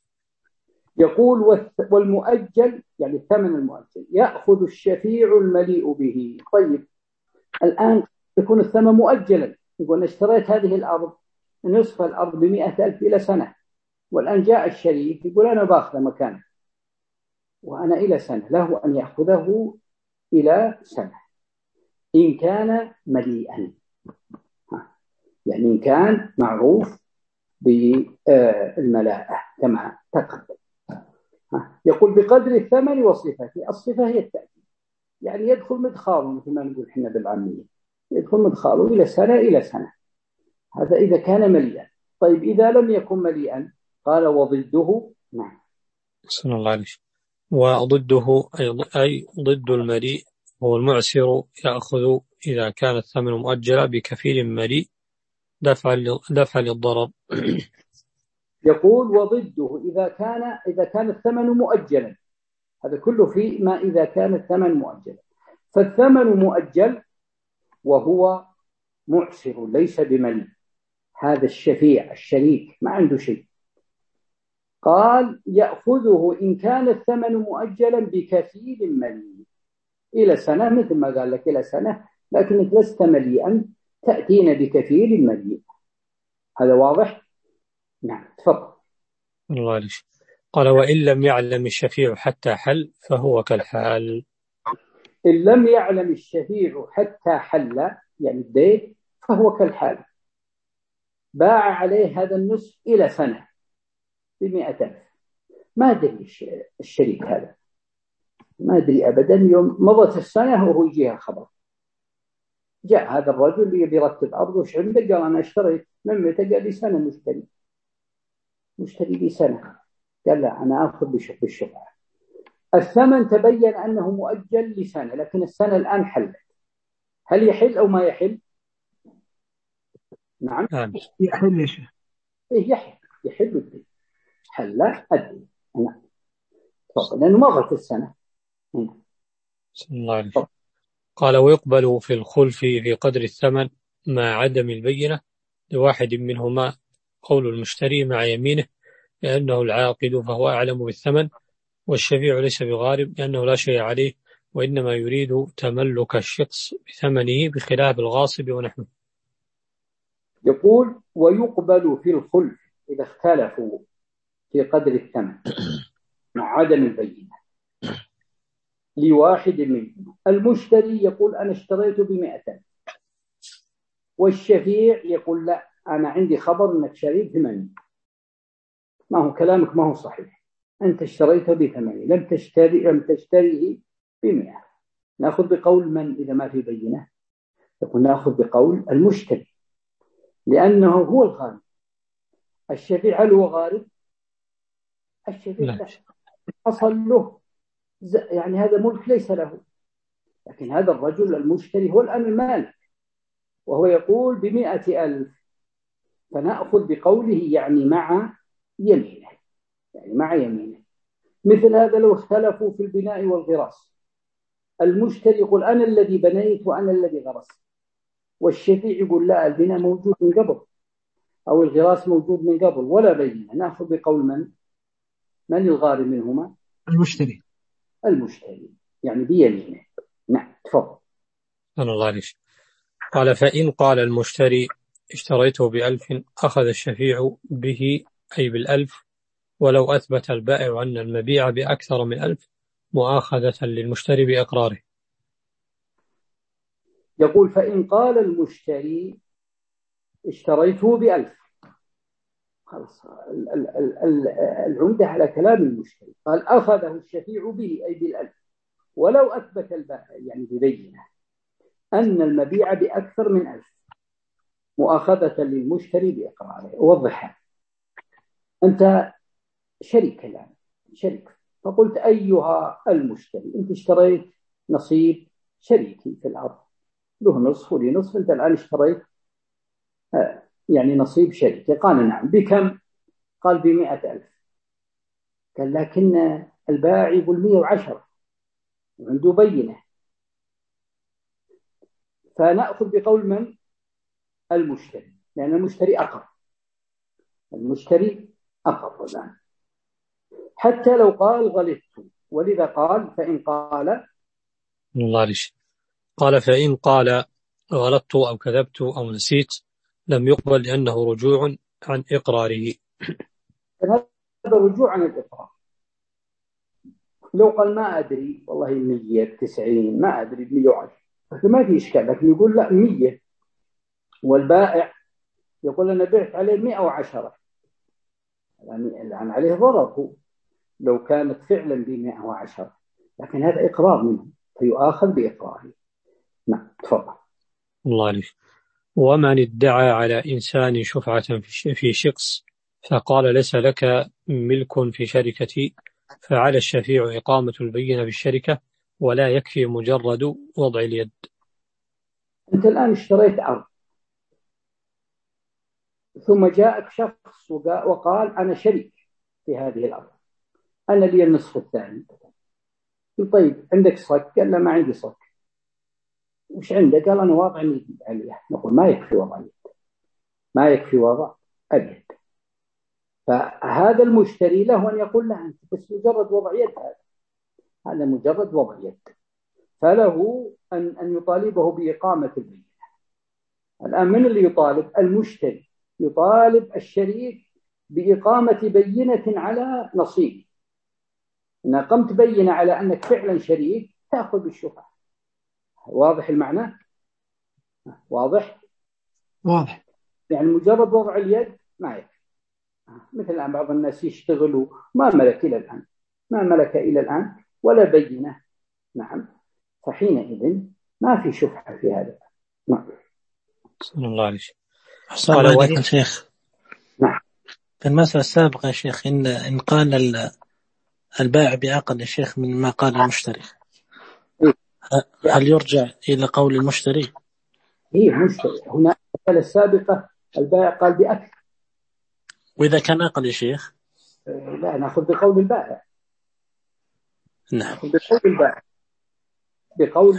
يقول والمؤجل يعني الثمن المؤجل يأخذ الشفيع المليء به. طيب الآن يكون الثمن مؤجلا، يقول أنا اشتريت هذه الأرض نصف الأرض بمئة ألف إلى سنة، والآن جاء الشريك يقول أنا باخذ مكانه وأنا إلى سنة، له أن يأخذه إلى سنة إن كان مليئا، يعني إن كان معروف بالملاءة كما تقدم. يقول بقدر الثمن وصفته. الصفة هي التأكيد، يعني يدخل مدخاله مثل ما نقول احنا بالعامية، يدخل مدخاله إلى سنة إلى سنة، هذا إذا كان مليئا. طيب إذا لم يكن مليئا قال وضده. نعم. صلى الله عليه وسلم. وضده أي ضد المليء هو المعسر، يأخذ إذا كان الثمن مؤجلا بكفيل مليء دفع دفع للضرر. يقول وضده إذا كان إذا كان الثمن مؤجلا هذا كله فيما إذا كان الثمن مؤجل. فالثمن مؤجل وهو معسر ليس بملي، هذا الشفيع الشريك ما عنده شيء. قال يأخذه إن كان الثمن مؤجلا بكفيل ملي إلى سنة، مثل ما قال لك إلى سنة، لكنك لست مليئا تأتينا بكفيل ملي. هذا واضح؟ نعم تفضل. الله عليك. قال وإن لم يعلم الشفيع حتى حل فهو كالحال. إن لم يعلم الشفيع حتى حل يعني الدين فهو كالحال. باع عليه هذا النصف إلى سنة بمئة ألف، ما أدري الشريك هذا، ما أدري أبدا. يوم مضت السنة وهو يجيها خبر، جاء هذا الرجل يبي يرتب أرضه، وش عندك؟ قال أنا اشتريت. من متى؟ قال لي سنة مشتري مشتري لي سنة. قال لا أنا أخذ بالشفعة. الثمن تبين أنه مؤجل لسنة، لكن السنة الآن حلت، هل يحل أو ما يحل؟ نعم يحل يا شيخ. إيه يحل، يحل الدين. حل الدين. نعم لأنه مضت السنة. نعم. الله عليك. قال ويقبل في الخلف في قدر الثمن مع عدم البينة لواحد منهما قول المشتري مع يمينه لأنه العاقد فهو أعلم بالثمن، والشفيع ليس بغارب لأنه لا شيء عليه وإنما يريد تملك الشخص بثمنه بخلاف الغاصب ونحوه. يقول ويقبل في الخلف إذا اختلفوا في قدر الثمن مع عدم البينة لواحد منهم. المشتري يقول أنا اشتريته بمئة، والشفيع يقول لا أنا عندي خبر أنك شريك بثمانين. ما هو كلامك ما هو صحيح، أنت اشتريته بثمانين، لم تشتري لم تشتريه بمئة. نأخذ بقول من إذا ما في بينة؟ يقول نأخذ بقول المشتري لأنه هو الغارب. الشفيع هل هو غارب؟ الشفيع لا، أصل له يعني هذا ملك ليس له، لكن هذا الرجل المشتري هو الآن المالك، وهو يقول بمئة ألف، فنأخذ بقوله يعني مع يمينه، يعني مع يمينه. مثل هذا لو اختلفوا في البناء والغراس، المشتري يقول أنا الذي بنيت وأنا الذي غرست، والشفيع يقول لا البناء موجود من قبل أو الغراس موجود من قبل ولا بينه. نأخذ بقول من؟ من الغارب منهما؟ المشتري. المشتري يعني بيمينه. نعم تفضل. أنا الله عليك. قال فإن قال المشتري اشتريته بألف أخذ الشفيع به أي بالألف، ولو أثبت البائع أن المبيع بأكثر من ألف مؤاخذة للمشتري بإقراره. يقول فإن قال المشتري اشتريته بألف، خلاص العمدة على كلام المشتري، قال أخذه الشفيع به أي بالألف، ولو أثبت البائع يعني ببينة أن المبيع بأكثر من ألف مؤاخذة للمشتري بإقراره. أوضحها. أنت شريك الآن، شريك، فقلت أيها المشتري أنت اشتريت نصيب شريكي في الأرض، له نصف ولي نصف، أنت الآن اشتريت يعني نصيب شريكي. قال نعم. بكم؟ قال بمئة ألف. قال لكن البائع يقول مئة وعشرة وعنده بينة. فنأخذ بقول من؟ المشتري، لأن المشتري أقر، المشتري أقر الآن حتى لو قال غلطت. ولذا قال فإن قال الله ليش. قال فإن قال غلطت أو كذبت أو نسيت لم يقبل لأنه رجوع عن إقراره. هذا رجوع عن الإقرار. لو قال ما أدري والله مية وتسعين ما أدري مية وعشرة ما في إشكال، لكن يقول لا مية، والبائع يقول أنا بعت عليه مئة وعشرة، يعني الآن عليه ضرر هو لو كانت فعلا بمئة وعشرة، لكن هذا إقرار منه فيؤاخذ بإقراره. نعم تفضل. الله عليك. ومن ادعى على إنسان شفعة في شخص فقال ليس لك ملك في شركتي فعلى الشفيع إقامة البينة بالشركة ولا يكفي مجرد وضع اليد. أنت الآن اشتريت أرض ثم جاءك شخص وقال أنا شريك في هذه الأرض، أنا لي النصف الثاني، طيب عندك صك؟ قال لا ما عندي صك. وش عندك؟ قال أنا واضع اليد عليها. نقول ما يكفي وضع اليد، ما يكفي وضع اليد. فهذا المشتري له أن يقول لا أنت بس مجرد وضع يد، هذا هذا مجرد وضع يد، فله أن أن يطالبه بإقامة البينة. الآن من اللي يطالب؟ المشتري يطالب الشريك بإقامة بينة على نصيب. إن أقمت بينة على أنك فعلا شريك تأخذ بالشفعة. واضح المعنى؟ واضح؟ واضح. يعني مجرد وضع اليد ما يكفي. مثل الآن بعض الناس يشتغلوا ما ملك إلى الآن، ما ملك إلى الآن ولا بينة. نعم، فحينئذ ما في شفعة في هذا. نعم. صلى الله عليه وسلم. أحسن الله عليك يا شيخ. نعم. في المسألة السابقة يا شيخ إن إن قال البائع بعقد يا شيخ من ما قال المشتري، هل يرجع إلى قول المشتري؟ إيه مشتري. هنا المسألة السابقة البائع قال بأكثر. وإذا كان أقل يا شيخ؟ لا، نأخذ بقول البائع. نعم. نأخذ بقول البائع، بقول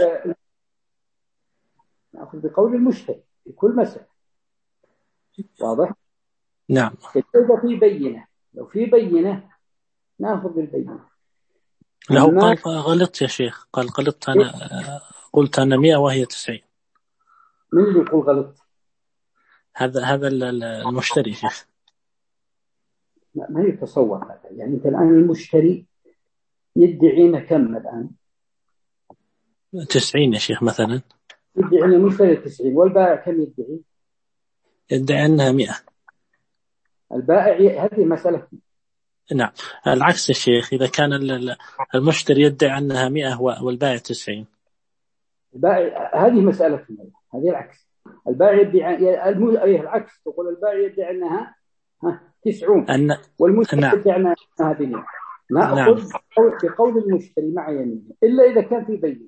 نأخذ بقول المشتري في كل مسألة. واضح؟ نعم. إذا في بينة، لو في بينة نأخذ بالبينة. له قال غلط يا شيخ، قال غلطت أنا، قلت أنا مئة وهي تسعين. من اللي يقول غلط؟ هذا هذا المشتري يا شيخ. ما يتصور هذا. يعني أنت الآن المشتري يدعينا كم الآن؟ تسعين يا شيخ مثلا. يدعي أن المشتري تسعين، والبائع كم يدعي؟ يدعي أنها مئة. البائع هذه مسألة. نعم. العكس يا شيخ، إذا كان المشتري يدعي أنها مئة والبائع تسعين. البائع هذه مسألة، هذه العكس. البائع يدعي الم... أيه العكس، تقول البائع يدعي أنها ها تسعون أن... والمشتري نعم. يدعي أنها بمئة. نأخذ نعم. بقول المشتري مع يمينه إلا إذا كان في بينة.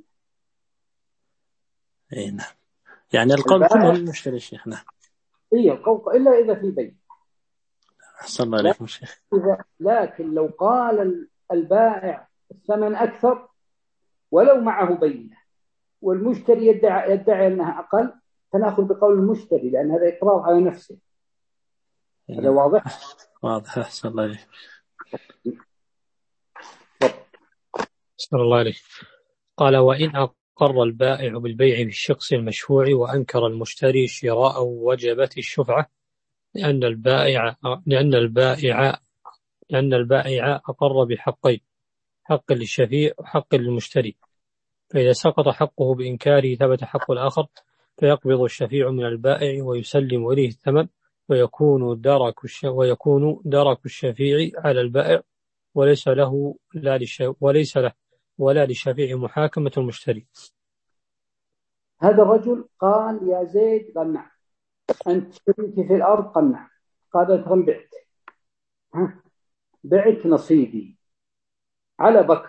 إيه نعم. يعني القول كله المشتري شيخ. نعم. إيه القول إلا إذا في بينة. أحسن الله عليكم شيخ. لكن لو قال البائع الثمن أكثر ولو معه بينة والمشتري يدعي, يدعي أنها أقل، فنأخذ بقول المشتري لأن هذا إقرار على نفسه. هذا واضح؟ واضح. أحسن الله عليك. أحسن الله عليك. قال وإن أقر البائع بالبيع بالشخص المشفوع وأنكر المشتري شراءه وجبت الشفعة، لأن البائع لأن البائع لأن البائع أقر بحقين، حق للشفيع وحق للمشتري، فإذا سقط حقه بإنكاره ثبت حق الآخر، فيقبض الشفيع من البائع ويسلم إليه الثمن، ويكون درك ويكون درك الشفيع على البائع، وليس له لا وليس له ولا للشفيع محاكمة المشتري. هذا الرجل قال يا زيد، قال نعم. أنت شريكي في الأرض؟ قال نعم. قال أنت بعت، ها بعت نصيبي على بكر.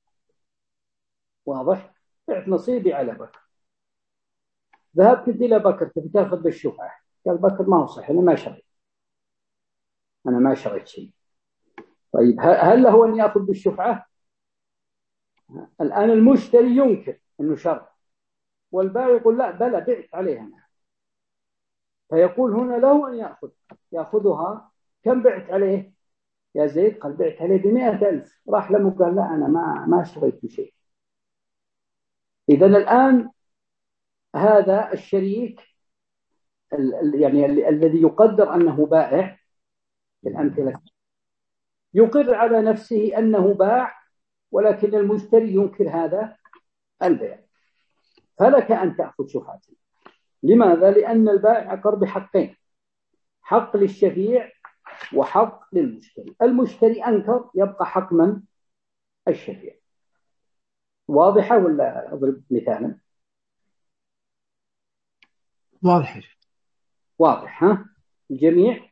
واضح؟ بعت نصيبي على بكر. ذهبت إلى بكر تبي تاخذ بالشفعة، قال بكر ما هو صح، أنا ما شريت أنا ما شريت شيء. طيب هل له أن يأخذ بالشفعة؟ الآن المشتري ينكر أنه شرط، والبائع يقول لا بلى بعت عليها أنا. فيقول هنا له أن يأخذ يأخذها. كم بعت عليه يا زيد؟ قال بعت عليه بمئة ألف. راح له قال لا أنا ما ما شريت شيء. إذن الآن هذا الشريك يعني الذي يقدر أنه بائع بالأمثلة يقر على نفسه أنه باع، ولكن المشتري ينكر هذا البيع، فلك أن تأخذ شفعته. لماذا؟ لأن البائع أقر بحقين، حق للشفيع وحق للمشتري. المشتري أنكر، يبقى حق من؟ الشفيع. واضحة ولا أضرب مثالا؟ واضح. واضح ها الجميع؟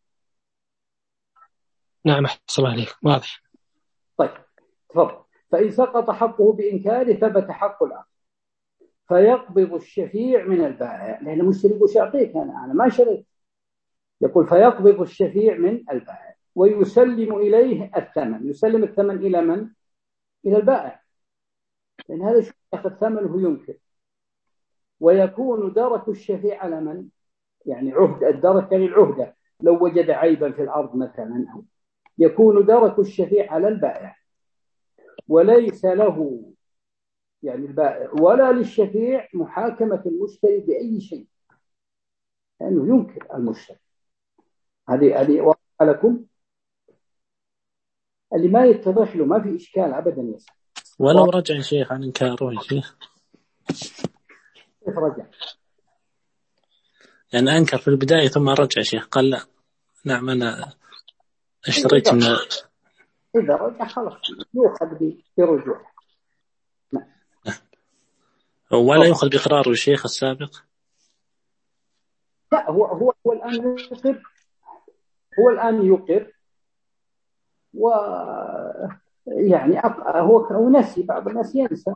نعم أحسن الله عليك. واضح. طيب تفضل. فإن سقط حقه بإنكاره ثبت حق الآخر، فيقبض الشفيع من البائع، لأن المشتري يقول يعطيك أنا أنا ما شريت. يقول فيقبض الشفيع من البائع ويسلم إليه الثمن. يسلم الثمن إلى من؟ إلى البائع. لأن هذا الشيء يأخذ ثمنه ينكر. ويكون درك الشفيع على من؟ يعني عهد الدرك يعني العهدة، لو وجد عيبا في الأرض مثلا، يكون درك الشفيع على البائع، وليس له يعني البائع ولا للشفيع محاكمة المشتري بأي شيء، لأنه ينكر المشتري. هذه هذه واضحة لكم؟ اللي ما يتضح له ما في إشكال أبدا يسأل. ولو رجع شيخ عن إنكاره يا شيخ، كيف رجع؟ يعني أنكر في البداية ثم رجع شيخ قال لا نعم أنا اشتريت من. إذا رجع خلاص يؤخذ برجوع. ولا يؤخذ بإقرار الشيخ السابق. لا، هو هو هو الآن يقر، هو الآن يقر و يعني هو هو نسي، بعض الناس ينسى.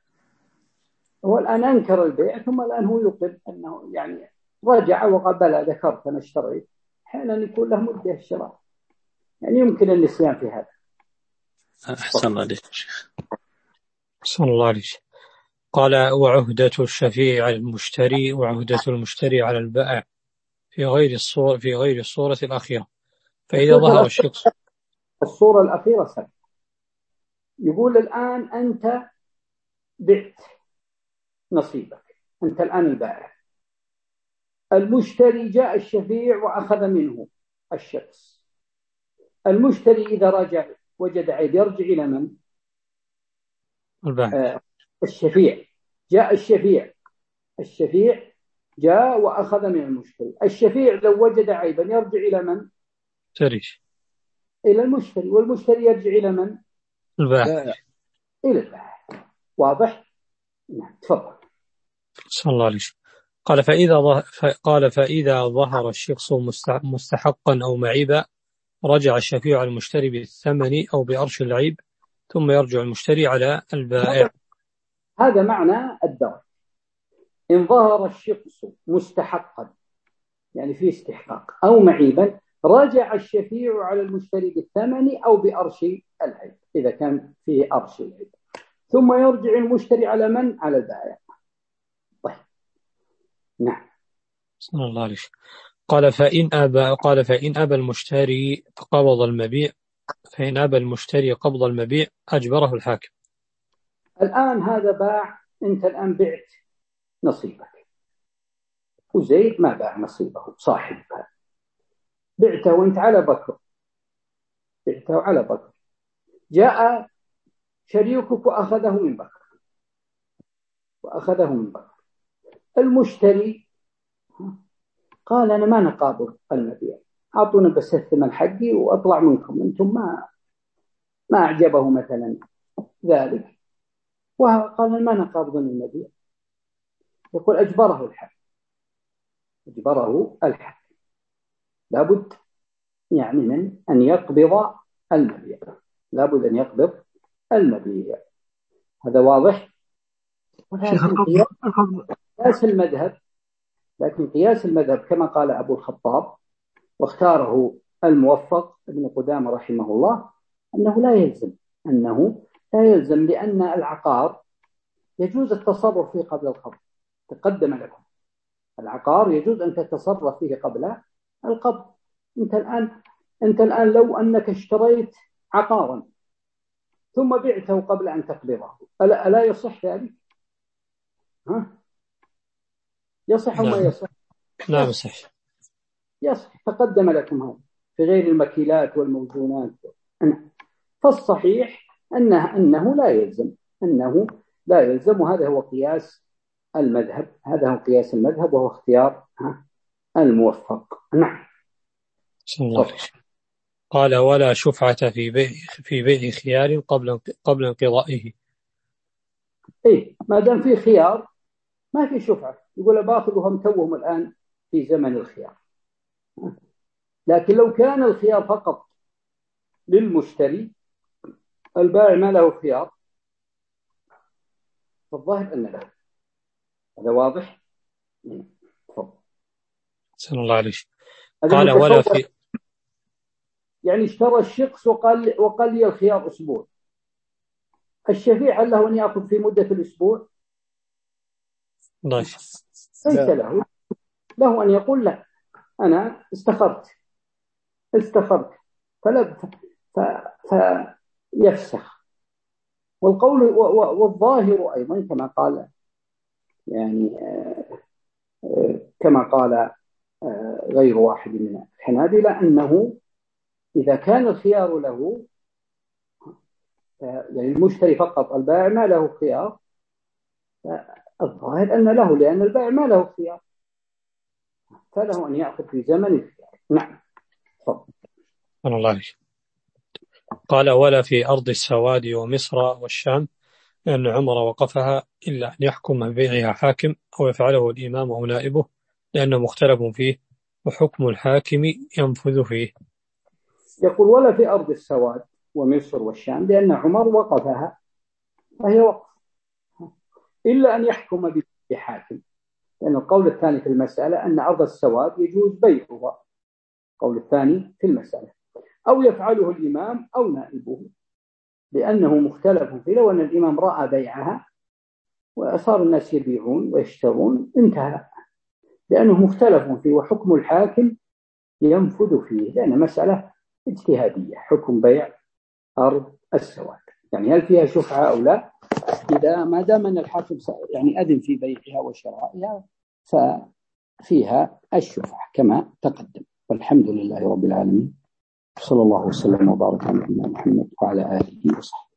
هو الآن أنكر البيع ثم الآن هو يقر أنه يعني رجع وقبل ذكرت أنا اشتريت، أحيانا يكون له مدة الشراء، يعني يمكن النسيان في هذا. أحسن الله عليك شيخ. أحسن الله عليك. قال وعهدة الشفيع على المشتري وعهدة المشتري على البائع في غير الصورة في غير الصورة الأخيرة. فإذا ظهر الشخص الصورة الأخيرة سبب. يقول الآن أنت بعت نصيبك، أنت الآن البائع، المشتري جاء الشفيع وأخذ منه الشخص. المشتري إذا رجع وجد عيب يرجع إلى من؟ البائع. آه الشفيع. جاء الشفيع الشفيع جاء وأخذ من المشتري. الشفيع لو وجد عيبا يرجع إلى من؟ تريش. إلى المشتري. والمشتري يرجع إلى من؟ البائع. إلى البائع. واضح؟ نعم تفضل. صلى الله عليه وسلم. قال فإذا ظهر قال فإذا ظهر الشخص مستحقا أو معيبا رجع الشفيع على المشتري بالثمن أو بأرش العيب ثم يرجع المشتري على البائع. هذا معنى الدرك. إن ظهر الشخص مستحقا يعني فيه استحقاق أو معيبا رجع الشفيع على المشتري بالثمن أو بأرش العيب إذا كان فيه أرش العيب، ثم يرجع المشتري على من؟ على البائع. طيب نعم. صلى الله عليه وسلم. قال فإن أبى قال فإن أبى المشتري فقبض المبيع فإن أبى المشتري قبض المبيع أجبره الحاكم. الآن هذا باع، أنت الآن بعت نصيبك وزيد ما باع نصيبه صاحبها، بعته وانت على بكر، بعته على بكر، جاء شريكك وأخذه من بكر وأخذه من بكر. المشتري قال أنا ما نقابض المبيع، أعطونا بس الثمن حقي وأطلع منكم، أنتم ما ما أعجبه مثلا ذلك، وقال ما نقابض المبيع. يقول أجبره الحاكم، أجبره الحاكم، لابد يعني من أن يقبض المبيع، لابد أن يقبض المبيع. هذا واضح؟ ولكن قياس المذهب لكن قياس المذهب كما قال أبو الخطاب واختاره الموفق ابن قدامة رحمه الله أنه لا يلزم أنه لا يلزم لأن العقار يجوز التصرف فيه قبل القبض. تقدم لكم العقار يجوز أن تتصرف فيه قبل القبض. أنت الآن أنت الآن لو أنك اشتريت عقارا ثم بعته قبل أن تقبضه ألا, ألا يصح ذلك؟ ها؟ يصح وما يصح؟ لا يصح. يصح. تقدم لكم هذا في غير المكيلات والموزونات. فالصحيح أنه, أنه لا يلزم أنه لا يلزم وهذا هو قياس المذهب هذا هو قياس المذهب وهو اختيار الموفق. نعم. قال ولا شفعة في بيع في بيع خيار قبل قبل انقضائه. إيه ما دام في خيار ما في شفعة. يقول باخذهم توهم الآن في زمن الخيار. لكن لو كان الخيار فقط للمشتري البائع ما له خيار فالظاهر أن له. هذا واضح؟ صلى الله عليه. قال ولا في يعني اشترى الشخص وقال وقال لي الخيار أسبوع، الشفيع هل له أن يأخذ في مدة الأسبوع؟ ليس ليس له له أن يقول لا أنا استخرت استخرت فلا فيفسخ. والقول والظاهر أيضا كما قال يعني كما قال غير واحد من الحنابلة أنه إذا كان الخيار له يعني المشتري فقط البائع ما له خيار، الظاهر أن له لأن البائع ما له خيار فله أن يأخذ في زمن الخيار. نعم. الله. قال ولا في أرض السواد ومصر والشام لأن عمر وقفها إلا أن يحكم ببيعها حاكم أو يفعله الإمام أو نائبه لأنه مختلف فيه وحكم الحاكم ينفذ فيه. يقول ولا في أرض السواد ومصر والشام لأن عمر وقفها فهي وقف إلا أن يحكم بحاكم، لأن القول الثاني في المسألة أن أرض السواد يجوز بيعها، القول الثاني في المسألة، أو يفعله الإمام أو نائبه لأنه مختلف فيه. لو أن الإمام رأى بيعها وصار الناس يبيعون ويشترون انتهى، لأنه مختلف فيه وحكم الحاكم ينفذ فيه، لأن مسألة اجتهادية حكم بيع أرض السواد، يعني هل فيها شفعة أو لا. إذا ما دام أن الحاكم يعني أذن في بيعها وشرائها ففيها الشفعة كما تقدم. والحمد لله رب العالمين، صلى الله وسلم وبارك على نبينا محمد وعلى آله وصحبه.